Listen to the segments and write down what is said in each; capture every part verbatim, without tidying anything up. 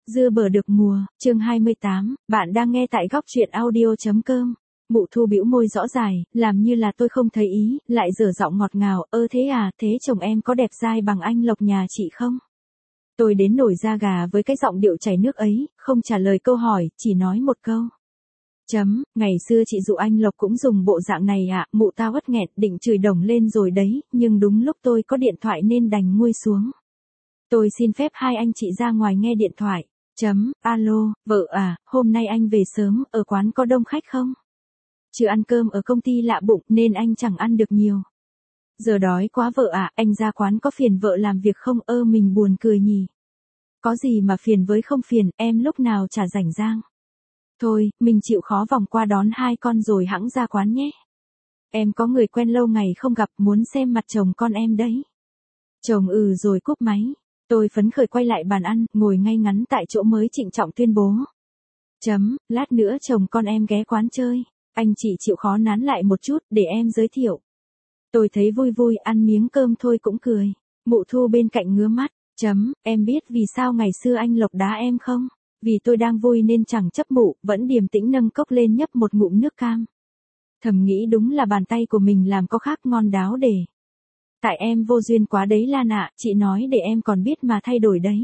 Dưa bở được mùa, chương hai mươi tám, bạn đang nghe tại góc truyện audio.com. Mụ Thu bĩu môi rõ dài, làm như là tôi không thấy ý, lại dở giọng ngọt ngào, ơ thế à, thế chồng em có đẹp dai bằng anh Lộc nhà chị không? Tôi đến nổi da gà với cái giọng điệu chảy nước ấy, không trả lời câu hỏi, chỉ nói một câu. Chấm, ngày xưa chị dụ anh Lộc cũng dùng bộ dạng này ạ, à, mụ tao uất nghẹt định chửi đồng lên rồi đấy, nhưng đúng lúc tôi có điện thoại nên đành nguôi xuống. Tôi xin phép hai anh chị ra ngoài nghe điện thoại. Chấm, alo, vợ à, hôm nay anh về sớm, ở quán có đông khách không? Chưa ăn cơm ở công ty lạ bụng nên anh chẳng ăn được nhiều. Giờ đói quá vợ à, anh ra quán có phiền vợ làm việc không? Ơ mình buồn cười nhỉ. Có gì mà phiền với không phiền, em lúc nào chả rảnh rang. Thôi, mình chịu khó vòng qua đón hai con rồi hẵng ra quán nhé. Em có người quen lâu ngày không gặp, muốn xem mặt chồng con em đấy. Chồng ừ rồi cúp máy. Tôi phấn khởi quay lại bàn ăn, ngồi ngay ngắn tại chỗ mới trịnh trọng tuyên bố. Chấm, lát nữa chồng con em ghé quán chơi, anh chị chịu khó nán lại một chút để em giới thiệu. Tôi thấy vui vui, ăn miếng cơm thôi cũng cười. Mụ Thu bên cạnh ngứa mắt. Chấm, em biết vì sao ngày xưa anh Lộc đá em không? Vì tôi đang vui nên chẳng chấp mụ, vẫn điềm tĩnh nâng cốc lên nhấp một ngụm nước cam. Thầm nghĩ đúng là bàn tay của mình làm có khác ngon đáo để. Tại em vô duyên quá đấy Lan ạ, chị nói để em còn biết mà thay đổi đấy.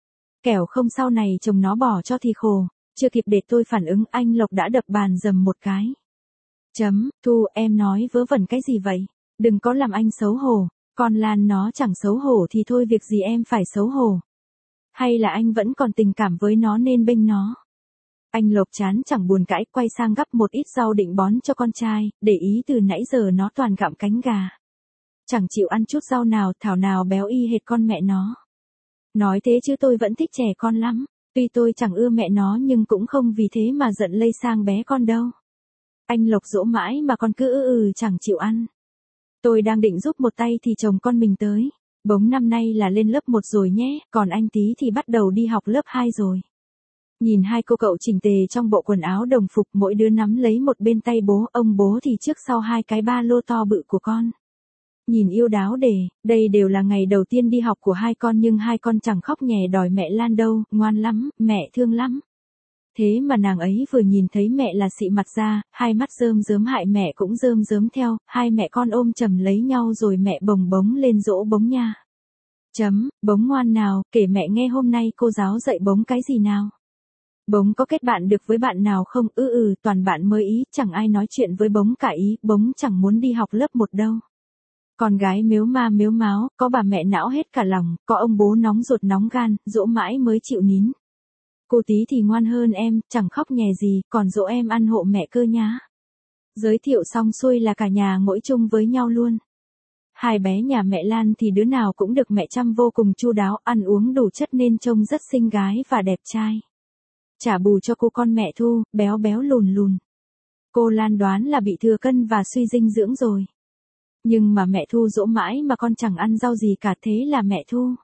Kẻo không sau này chồng nó bỏ cho thì khổ. Chưa kịp để tôi phản ứng anh Lộc đã đập bàn dầm một cái. Chấm, Thu em nói vớ vẩn cái gì vậy? Đừng có làm anh xấu hổ. Con Lan nó chẳng xấu hổ thì thôi việc gì em phải xấu hổ. Hay là anh vẫn còn tình cảm với nó nên bênh nó. Anh Lộc chán chẳng buồn cãi, quay sang gắp một ít rau định bón cho con trai, để ý từ nãy giờ nó toàn gặm cánh gà. Chẳng chịu ăn chút rau nào, thảo nào béo y hệt con mẹ nó. Nói thế chứ tôi vẫn thích trẻ con lắm. Tuy tôi chẳng ưa mẹ nó nhưng cũng không vì thế mà giận lây sang bé con đâu. Anh Lộc dỗ mãi mà con cứ ư ừ chẳng chịu ăn. Tôi đang định giúp một tay thì chồng con mình tới. Bống năm nay là lên lớp một rồi nhé, còn anh Tí thì bắt đầu đi học lớp hai rồi. Nhìn hai cô cậu chỉnh tề trong bộ quần áo đồng phục, mỗi đứa nắm lấy một bên tay bố, ông bố thì trước sau hai cái ba lô to bự của con. Nhìn yêu đáo để, đây đều là ngày đầu tiên đi học của hai con nhưng hai con chẳng khóc nhè đòi mẹ Lan đâu, ngoan lắm, mẹ thương lắm. Thế mà nàng ấy vừa nhìn thấy mẹ là xị mặt ra, hai mắt rơm rớm hại mẹ cũng rơm rớm theo, hai mẹ con ôm chầm lấy nhau rồi mẹ bồng bống lên dỗ Bống nha. Chấm, Bống ngoan nào, kể mẹ nghe hôm nay cô giáo dạy Bống cái gì nào. Bống có kết bạn được với bạn nào không? Ừ ừ, toàn bạn mới ý, chẳng ai nói chuyện với Bống cả ý, Bống chẳng muốn đi học lớp một đâu. Con gái mếu ma mếu máo, có bà mẹ não hết cả lòng, có ông bố nóng ruột nóng gan, dỗ mãi mới chịu nín. Cô Tí thì ngoan hơn em, chẳng khóc nhè gì, còn dỗ em ăn hộ mẹ cơ nhá. Giới thiệu xong xuôi là cả nhà ngồi chung với nhau luôn. Hai bé nhà mẹ Lan thì đứa nào cũng được mẹ chăm vô cùng chu đáo, ăn uống đủ chất nên trông rất xinh gái và đẹp trai. Trả bù cho cô con mẹ Thu, béo béo lùn lùn. Cô Lan đoán là bị thừa cân và suy dinh dưỡng rồi. Nhưng mà mẹ Thu dỗ mãi mà con chẳng ăn rau gì cả, thế là mẹ Thu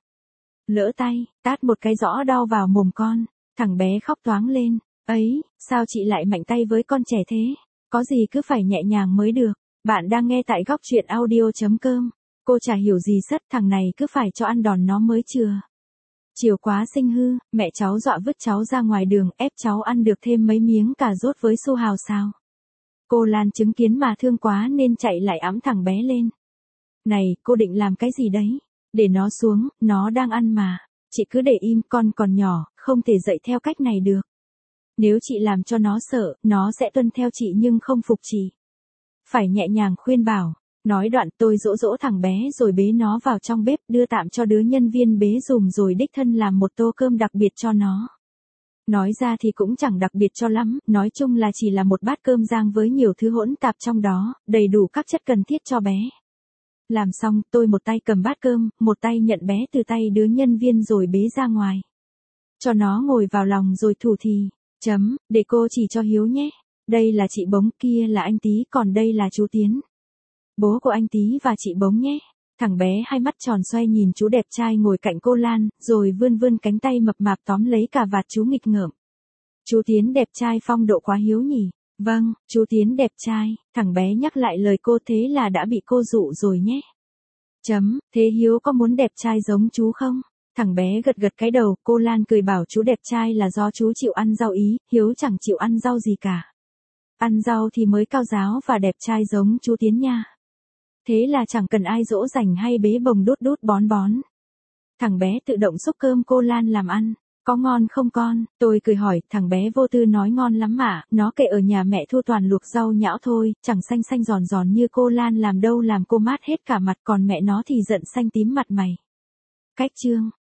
lỡ tay, tát một cái rõ đau vào mồm con, thằng bé khóc toáng lên. Ấy, sao chị lại mạnh tay với con trẻ thế? Có gì cứ phải nhẹ nhàng mới được. Bạn đang nghe tại góc truyện audio.com. Cô chả hiểu gì sất, thằng này cứ phải cho ăn đòn nó mới chừa. Chiều quá sinh hư, mẹ cháu dọa vứt cháu ra ngoài đường, ép cháu ăn được thêm mấy miếng cà rốt với su hào xào. Cô Lan chứng kiến mà thương quá nên chạy lại ẵm thằng bé lên. Này, cô định làm cái gì đấy? Để nó xuống, nó đang ăn mà. Chị cứ để im, con còn nhỏ, không thể dạy theo cách này được. Nếu chị làm cho nó sợ, nó sẽ tuân theo chị nhưng không phục chị. Phải nhẹ nhàng khuyên bảo. Nói đoạn tôi dỗ dỗ thằng bé rồi bế nó vào trong bếp, đưa tạm cho đứa nhân viên bế giùm rồi đích thân làm một tô cơm đặc biệt cho nó. Nói ra thì cũng chẳng đặc biệt cho lắm, nói chung là chỉ là một bát cơm rang với nhiều thứ hỗn tạp trong đó, đầy đủ các chất cần thiết cho bé. Làm xong, tôi một tay cầm bát cơm, một tay nhận bé từ tay đứa nhân viên rồi bế ra ngoài. Cho nó ngồi vào lòng rồi thủ thì. Chấm, để cô chỉ cho Hiếu nhé. Đây là chị Bống, kia là anh Tí, còn đây là chú Tiến. Bố của anh Tí và chị Bống nhé. Thằng bé hai mắt tròn xoay nhìn chú đẹp trai ngồi cạnh cô Lan, rồi vươn vươn cánh tay mập mạp tóm lấy cà vạt chú nghịch ngợm. Chú Tiến đẹp trai phong độ quá Hiếu nhỉ? Vâng, chú Tiến đẹp trai, thằng bé nhắc lại lời cô, thế là đã bị cô dụ rồi nhé. Chấm, thế Hiếu có muốn đẹp trai giống chú không? Thằng bé gật gật cái đầu, cô Lan cười bảo chú đẹp trai là do chú chịu ăn rau ý, Hiếu chẳng chịu ăn rau gì cả. Ăn rau thì mới cao giáo và đẹp trai giống chú Tiến nha. Thế là chẳng cần ai dỗ dành hay bế bồng đút đút bón bón. Thằng bé tự động xúc cơm cô Lan làm ăn. Có ngon không con? Tôi cười hỏi, thằng bé vô tư nói ngon lắm mà, nó kệ ở nhà mẹ thu toàn luộc rau nhão thôi, chẳng xanh xanh giòn giòn như cô Lan làm đâu, làm cô mát hết cả mặt, còn mẹ nó thì giận xanh tím mặt mày. Cách chương